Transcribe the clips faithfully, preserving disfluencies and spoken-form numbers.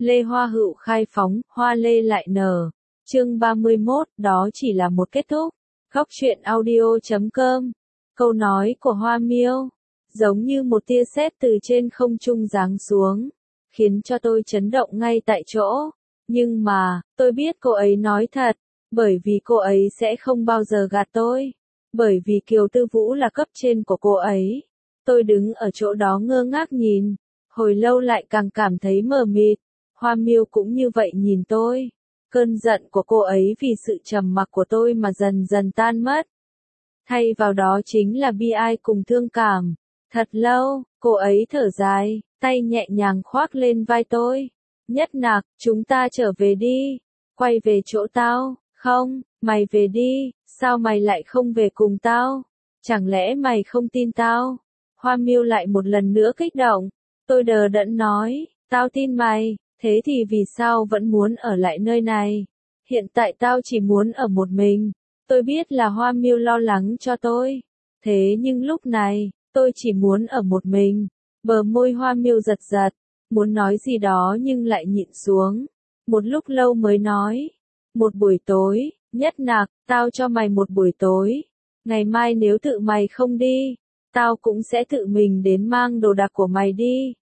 Lê Hoa Hựu khai phóng, hoa lê lại nở. Chương ba mươi mốt, đó chỉ là một kết thúc. Góc truyện audio chấm com. Câu nói của Hoa Miêu, giống như một tia sét từ trên không trung giáng xuống, khiến cho tôi chấn động ngay tại chỗ. Nhưng mà, tôi biết cô ấy nói thật, bởi vì cô ấy sẽ không bao giờ gạt tôi. Bởi vì Kiều Tư Vũ là cấp trên của cô ấy. Tôi đứng ở chỗ đó ngơ ngác nhìn, hồi lâu lại càng cảm thấy mờ mịt. Hoa Miêu cũng như vậy nhìn tôi. Cơn giận của cô ấy vì sự trầm mặc của tôi mà dần dần tan mất. Thay vào đó chính là bi ai cùng thương cảm. Thật lâu, cô ấy thở dài, tay nhẹ nhàng khoác lên vai tôi. Nhất Nạc, chúng ta trở về đi. Quay về chỗ tao. Không, mày về đi, sao mày lại không về cùng tao? Chẳng lẽ mày không tin tao? Hoa Miêu lại một lần nữa kích động. Tôi đờ đẫn nói, tao tin mày, thế thì vì sao vẫn muốn ở lại nơi này? Hiện tại tao chỉ muốn ở một mình. Tôi biết là Hoa Miêu lo lắng cho tôi. Thế nhưng lúc này, tôi chỉ muốn ở một mình. Bờ môi Hoa Miêu giật giật, muốn nói gì đó nhưng lại nhịn xuống. Một lúc lâu mới nói, một buổi tối, Nhất Nạc, tao cho mày một buổi tối. Ngày mai nếu tự mày không đi, tao cũng sẽ tự mình đến mang đồ đạc của mày đi.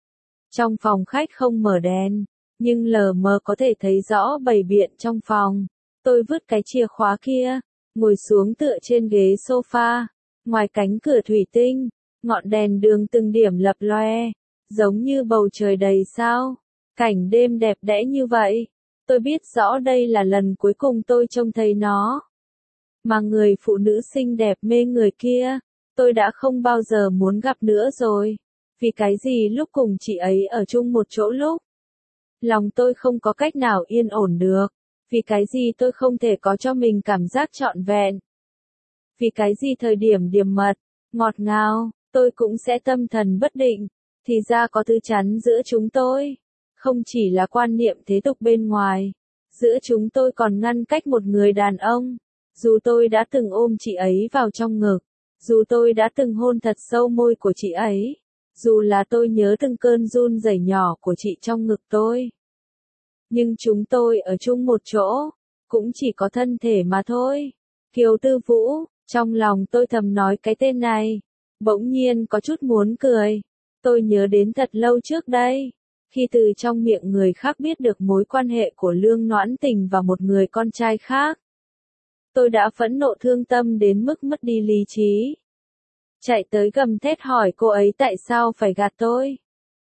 Trong phòng khách không mở đèn, nhưng lờ mờ có thể thấy rõ bày biện trong phòng. Tôi vứt cái chìa khóa kia, ngồi xuống tựa trên ghế sofa. Ngoài cánh cửa thủy tinh, ngọn đèn đường từng điểm lập loe, giống như bầu trời đầy sao. Cảnh đêm đẹp đẽ như vậy. Tôi biết rõ đây là lần cuối cùng tôi trông thấy nó. Mà người phụ nữ xinh đẹp mê người kia, tôi đã không bao giờ muốn gặp nữa rồi. Vì cái gì lúc cùng chị ấy ở chung một chỗ lúc, lòng tôi không có cách nào yên ổn được. Vì cái gì tôi không thể có cho mình cảm giác trọn vẹn. Vì cái gì thời điểm điềm mật, ngọt ngào, tôi cũng sẽ tâm thần bất định. Thì ra có thứ chắn giữa chúng tôi. Không chỉ là quan niệm thế tục bên ngoài. Giữa chúng tôi còn ngăn cách một người đàn ông. Dù tôi đã từng ôm chị ấy vào trong ngực. Dù tôi đã từng hôn thật sâu môi của chị ấy. Dù là tôi nhớ từng cơn run rẩy nhỏ của chị trong ngực tôi. Nhưng chúng tôi ở chung một chỗ. Cũng chỉ có thân thể mà thôi. Kiều Tư Vũ, trong lòng tôi thầm nói cái tên này. Bỗng nhiên có chút muốn cười. Tôi nhớ đến thật lâu trước đây. Khi từ trong miệng người khác biết được mối quan hệ của Lương Noãn Tình và một người con trai khác. Tôi đã phẫn nộ thương tâm đến mức mất đi lý trí. Chạy tới gầm thét hỏi cô ấy tại sao phải gạt tôi.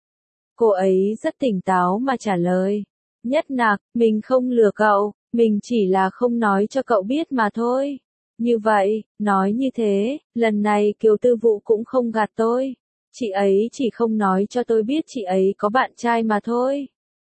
Cô ấy rất tỉnh táo mà trả lời. Nhất Nạc, mình không lừa cậu, mình chỉ là không nói cho cậu biết mà thôi. Như vậy, nói như thế, lần này Kiều Tư Vũ cũng không gạt tôi. Chị ấy chỉ không nói cho tôi biết chị ấy có bạn trai mà thôi.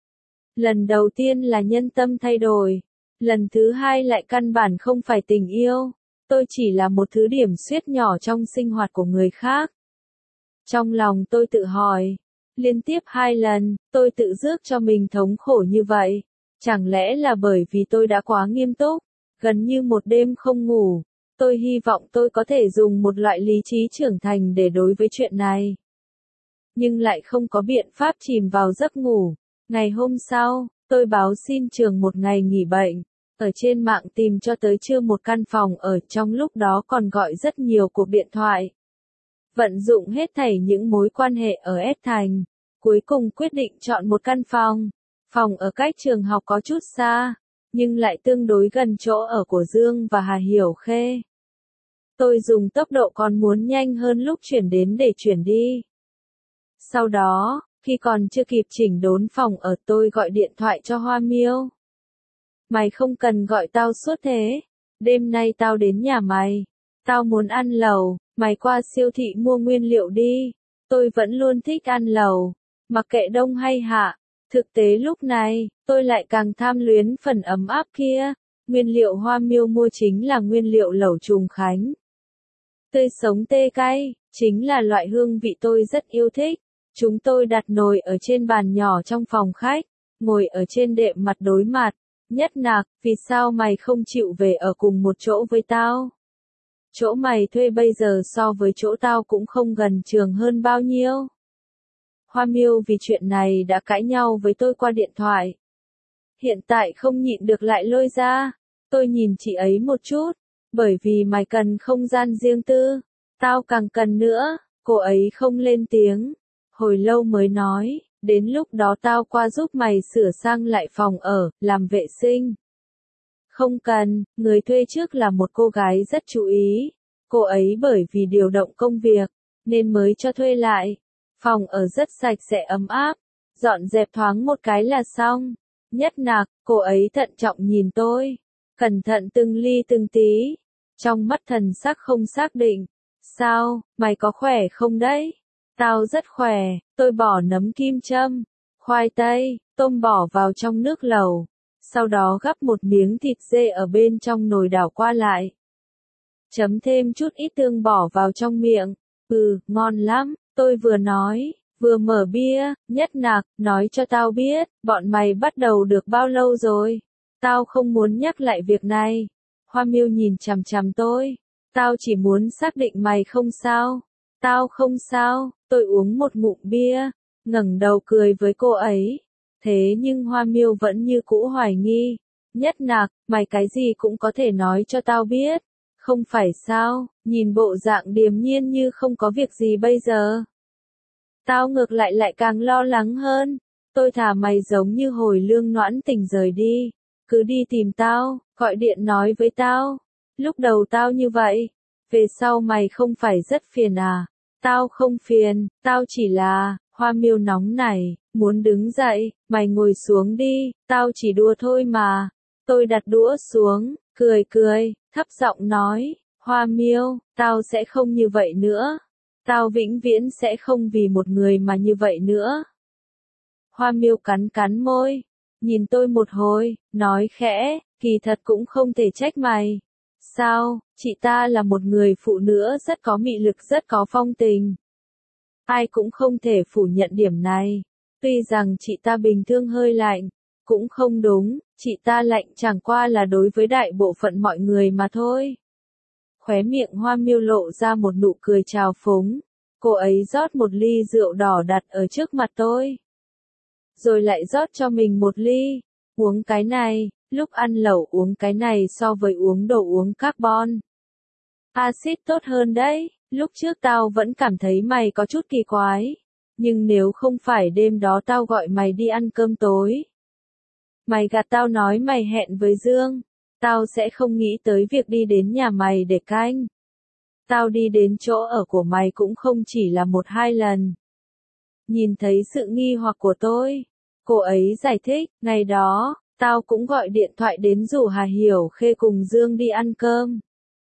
Lần đầu tiên là nhân tâm thay đổi. Lần thứ hai lại căn bản không phải tình yêu. Tôi chỉ là một thứ điểm xuyết nhỏ trong sinh hoạt của người khác. Trong lòng tôi tự hỏi. Liên tiếp hai lần, tôi tự rước cho mình thống khổ như vậy. Chẳng lẽ là bởi vì tôi đã quá nghiêm túc, gần như một đêm không ngủ. Tôi hy vọng tôi có thể dùng một loại lý trí trưởng thành để đối với chuyện này. Nhưng lại không có biện pháp chìm vào giấc ngủ. Ngày hôm sau, tôi báo xin trường một ngày nghỉ bệnh. Ở trên mạng tìm cho tới trưa một căn phòng ở, trong lúc đó còn gọi rất nhiều cuộc điện thoại. Vận dụng hết thảy những mối quan hệ ở S Thành. Cuối cùng quyết định chọn một căn phòng. Phòng ở cách trường học có chút xa, nhưng lại tương đối gần chỗ ở của Dương và Hà Hiểu Khê. Tôi dùng tốc độ còn muốn nhanh hơn lúc chuyển đến để chuyển đi. Sau đó, khi còn chưa kịp chỉnh đốn phòng ở, tôi gọi điện thoại cho Hoa Miêu. Mày không cần gọi tao suốt thế. Đêm nay tao đến nhà mày. Tao muốn ăn lẩu, mày qua siêu thị mua nguyên liệu đi. Tôi vẫn luôn thích ăn lẩu, mặc kệ đông hay hạ. Thực tế lúc này, tôi lại càng tham luyến phần ấm áp kia. Nguyên liệu Hoa Miêu mua chính là nguyên liệu lẩu Trùng Khánh. Tươi sống tê cay, chính là loại hương vị tôi rất yêu thích. Chúng tôi đặt nồi ở trên bàn nhỏ trong phòng khách, ngồi ở trên đệm mặt đối mặt. Nhất Nạc, vì sao mày không chịu về ở cùng một chỗ với tao? Chỗ mày thuê bây giờ so với chỗ tao cũng không gần trường hơn bao nhiêu. Hoa Miêu vì chuyện này đã cãi nhau với tôi qua điện thoại. Hiện tại không nhịn được lại lôi ra. Tôi nhìn chị ấy một chút. Bởi vì mày cần không gian riêng tư. Tao càng cần nữa. Cô ấy không lên tiếng. Hồi lâu mới nói. Đến lúc đó tao qua giúp mày sửa sang lại phòng ở, làm vệ sinh. Không cần, người thuê trước là một cô gái rất chú ý. Cô ấy bởi vì điều động công việc, nên mới cho thuê lại. Phòng ở rất sạch sẽ ấm áp. Dọn dẹp thoáng một cái là xong. Nhất nạc, cô ấy thận trọng nhìn tôi. Cẩn thận từng ly từng tí. Trong mắt thần sắc không xác định. Sao, mày có khỏe không đấy? Tao rất khỏe, tôi bỏ nấm kim châm, khoai tây, tôm bỏ vào trong nước lẩu. Sau đó gắp một miếng thịt dê ở bên trong nồi đảo qua lại. Chấm thêm chút ít tương bỏ vào trong miệng. Ừ, ngon lắm, tôi vừa nói, vừa mở bia, Nhất nạc, nói cho tao biết, bọn mày bắt đầu được bao lâu rồi? Tao không muốn nhắc lại việc này. Hoa Miêu nhìn chằm chằm tôi. Tao chỉ muốn xác định mày không sao. Tao không sao, tôi uống một ngụm bia, ngẩng đầu cười với cô ấy. Thế nhưng Hoa Miêu vẫn như cũ hoài nghi. Nhất nạc, mày cái gì cũng có thể nói cho tao biết. Không phải sao, nhìn bộ dạng điềm nhiên như không có việc gì bây giờ. Tao ngược lại lại càng lo lắng hơn. Tôi thả mày giống như hồi Lương Noãn Tình rời đi. Cứ đi tìm tao, gọi điện nói với tao. Lúc đầu tao như vậy. Về sau mày không phải rất phiền à? Tao không phiền, tao chỉ là, Hoa Miêu nóng này, muốn đứng dậy, mày ngồi xuống đi, tao chỉ đùa thôi mà. Tôi đặt đũa xuống, cười cười, thấp giọng nói, Hoa Miêu, tao sẽ không như vậy nữa. Tao vĩnh viễn sẽ không vì một người mà như vậy nữa. Hoa Miêu cắn cắn môi, nhìn tôi một hồi, nói khẽ, kỳ thật cũng không thể trách mày. Sao, chị ta là một người phụ nữ rất có mị lực, rất có phong tình. Ai cũng không thể phủ nhận điểm này. Tuy rằng chị ta bình thường hơi lạnh, cũng không đúng, chị ta lạnh chẳng qua là đối với đại bộ phận mọi người mà thôi. Khóe miệng Hoa Miêu lộ ra một nụ cười trào phúng. Cô ấy rót một ly rượu đỏ đặt ở trước mặt tôi. Rồi lại rót cho mình một ly. Uống cái này. Lúc ăn lẩu uống cái này so với uống đồ uống carbon axit tốt hơn đấy. Lúc trước tao vẫn cảm thấy mày có chút kỳ quái. Nhưng nếu không phải đêm đó tao gọi mày đi ăn cơm tối. Mày gạt tao nói mày hẹn với Dương. Tao sẽ không nghĩ tới việc đi đến nhà mày để canh. Tao đi đến chỗ ở của mày cũng không chỉ là một hai lần. Nhìn thấy sự nghi hoặc của tôi. Cô ấy giải thích, ngày đó. Tao cũng gọi điện thoại đến rủ Hà Hiểu Khê cùng Dương đi ăn cơm.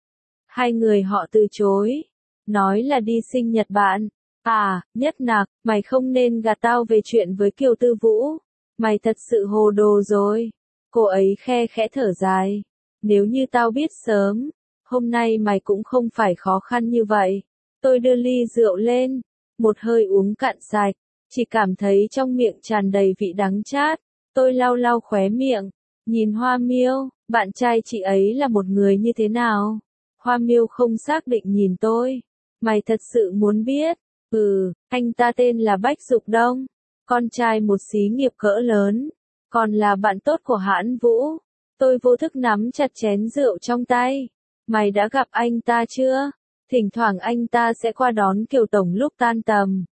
Hai người họ từ chối. Nói là đi sinh nhật bạn. À, Nhất nạc, mày không nên gạt tao về chuyện với Kiều Tư Vũ. Mày thật sự hồ đồ rồi. Cô ấy khe khẽ thở dài. Nếu như tao biết sớm, hôm nay mày cũng không phải khó khăn như vậy. Tôi đưa ly rượu lên. Một hơi uống cạn sạch. Chỉ cảm thấy trong miệng tràn đầy vị đắng chát. Tôi lau lau khóe miệng, nhìn Hoa Miêu, bạn trai chị ấy là một người như thế nào? Hoa Miêu không xác định nhìn tôi. Mày thật sự muốn biết? Ừ, anh ta tên là Bách Dục Đông, con trai một xí nghiệp cỡ lớn, còn là bạn tốt của Hãn Vũ. Tôi vô thức nắm chặt chén rượu trong tay. Mày đã gặp anh ta chưa? Thỉnh thoảng anh ta sẽ qua đón Kiều Tổng lúc tan tầm.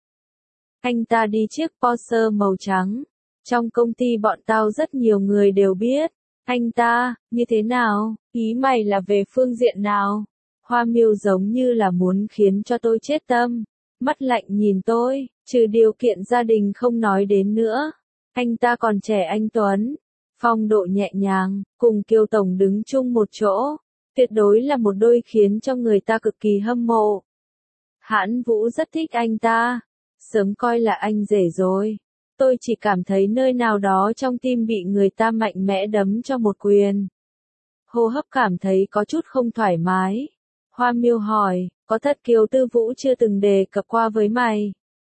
Anh ta đi chiếc Porsche màu trắng. Trong công ty bọn tao rất nhiều người đều biết. Anh ta, như thế nào? Ý mày là về phương diện nào? Hoa Miêu giống như là muốn khiến cho tôi chết tâm. Mắt lạnh nhìn tôi, trừ điều kiện gia đình không nói đến nữa. Anh ta còn trẻ anh Tuấn. Phong độ nhẹ nhàng, cùng Kiều Tổng đứng chung một chỗ. Tuyệt đối là một đôi khiến cho người ta cực kỳ hâm mộ. Hãn Vũ rất thích anh ta. Sớm coi là anh rể rồi. Tôi chỉ cảm thấy nơi nào đó trong tim bị người ta mạnh mẽ đấm cho một quyền. Hô hấp cảm thấy có chút không thoải mái. Hoa Miêu hỏi, có thật Kiều Tư Vũ chưa từng đề cập qua với mày?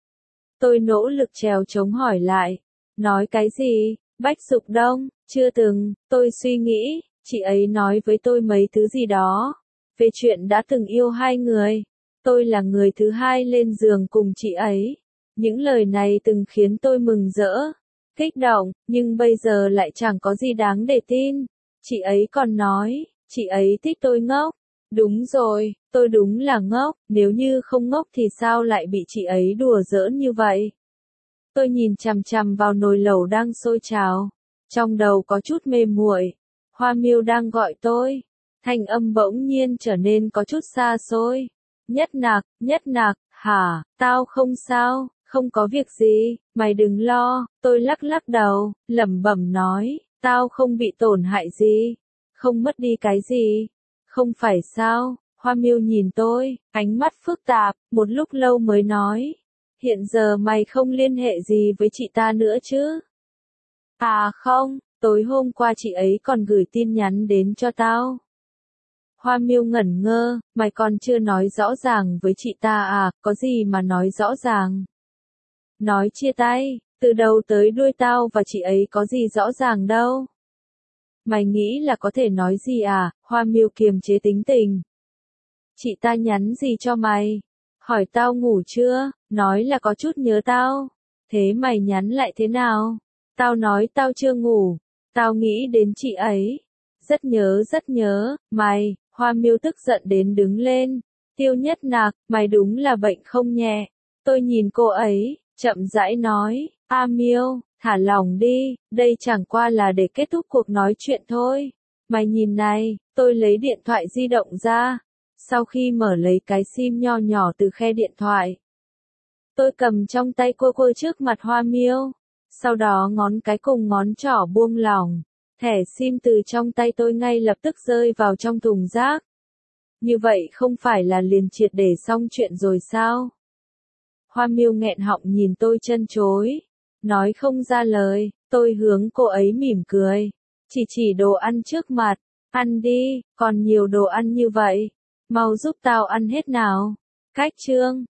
Tôi nỗ lực trèo chống hỏi lại. Nói cái gì? Bách Dục Đông, chưa từng, tôi suy nghĩ, chị ấy nói với tôi mấy thứ gì đó. Về chuyện đã từng yêu hai người. Tôi là người thứ hai lên giường cùng chị ấy. Những lời này từng khiến tôi mừng rỡ, kích động, nhưng bây giờ lại chẳng có gì đáng để tin. Chị ấy còn nói, chị ấy thích tôi ngốc. Đúng rồi, tôi đúng là ngốc, nếu như không ngốc thì sao lại bị chị ấy đùa giỡn như vậy? Tôi nhìn chằm chằm vào nồi lẩu đang sôi trào, trong đầu có chút mê muội. Hoa Miêu đang gọi tôi. Thanh âm bỗng nhiên trở nên có chút xa xôi. Nhất Nạc, Nhất Nạc, hả, tao không sao, không có việc gì, mày đừng lo. Tôi lắc lắc đầu, lẩm bẩm nói, tao không bị tổn hại gì, không mất đi cái gì. Không phải sao? Hoa Miêu nhìn tôi, ánh mắt phức tạp, một lúc lâu mới nói, hiện giờ mày không liên hệ gì với chị ta nữa chứ? À không, tối hôm qua chị ấy còn gửi tin nhắn đến cho tao. Hoa Miêu ngẩn ngơ, mày còn chưa nói rõ ràng với chị ta à, có gì mà nói rõ ràng? Nói chia tay, từ đầu tới đuôi tao và chị ấy có gì rõ ràng đâu. Mày nghĩ là có thể nói gì à? Hoa Miêu kiềm chế tính tình. Chị ta nhắn gì cho mày? Hỏi tao ngủ chưa? Nói là có chút nhớ tao. Thế mày nhắn lại thế nào? Tao nói tao chưa ngủ. Tao nghĩ đến chị ấy. Rất nhớ rất nhớ, mày. Hoa Miêu tức giận đến đứng lên. Tiêu Nhất Nạc, mày đúng là bệnh không nhẹ. Tôi nhìn cô ấy, chậm rãi nói, A Miêu, thả lỏng đi, đây chẳng qua là để kết thúc cuộc nói chuyện thôi. Mày nhìn này, tôi lấy điện thoại di động ra. Sau khi mở lấy cái sim nho nhỏ từ khe điện thoại, tôi cầm trong tay cô cô trước mặt Hoa Miêu. Sau đó ngón cái cùng ngón trỏ buông lỏng. Thẻ sim từ trong tay tôi ngay lập tức rơi vào trong thùng rác. Như vậy không phải là liền triệt để xong chuyện rồi sao? Hoa Miêu nghẹn họng nhìn tôi chân chối. Nói không ra lời, tôi hướng cô ấy mỉm cười. Chỉ chỉ đồ ăn trước mặt. Ăn đi, còn nhiều đồ ăn như vậy. Mau giúp tao ăn hết nào. Cách chương.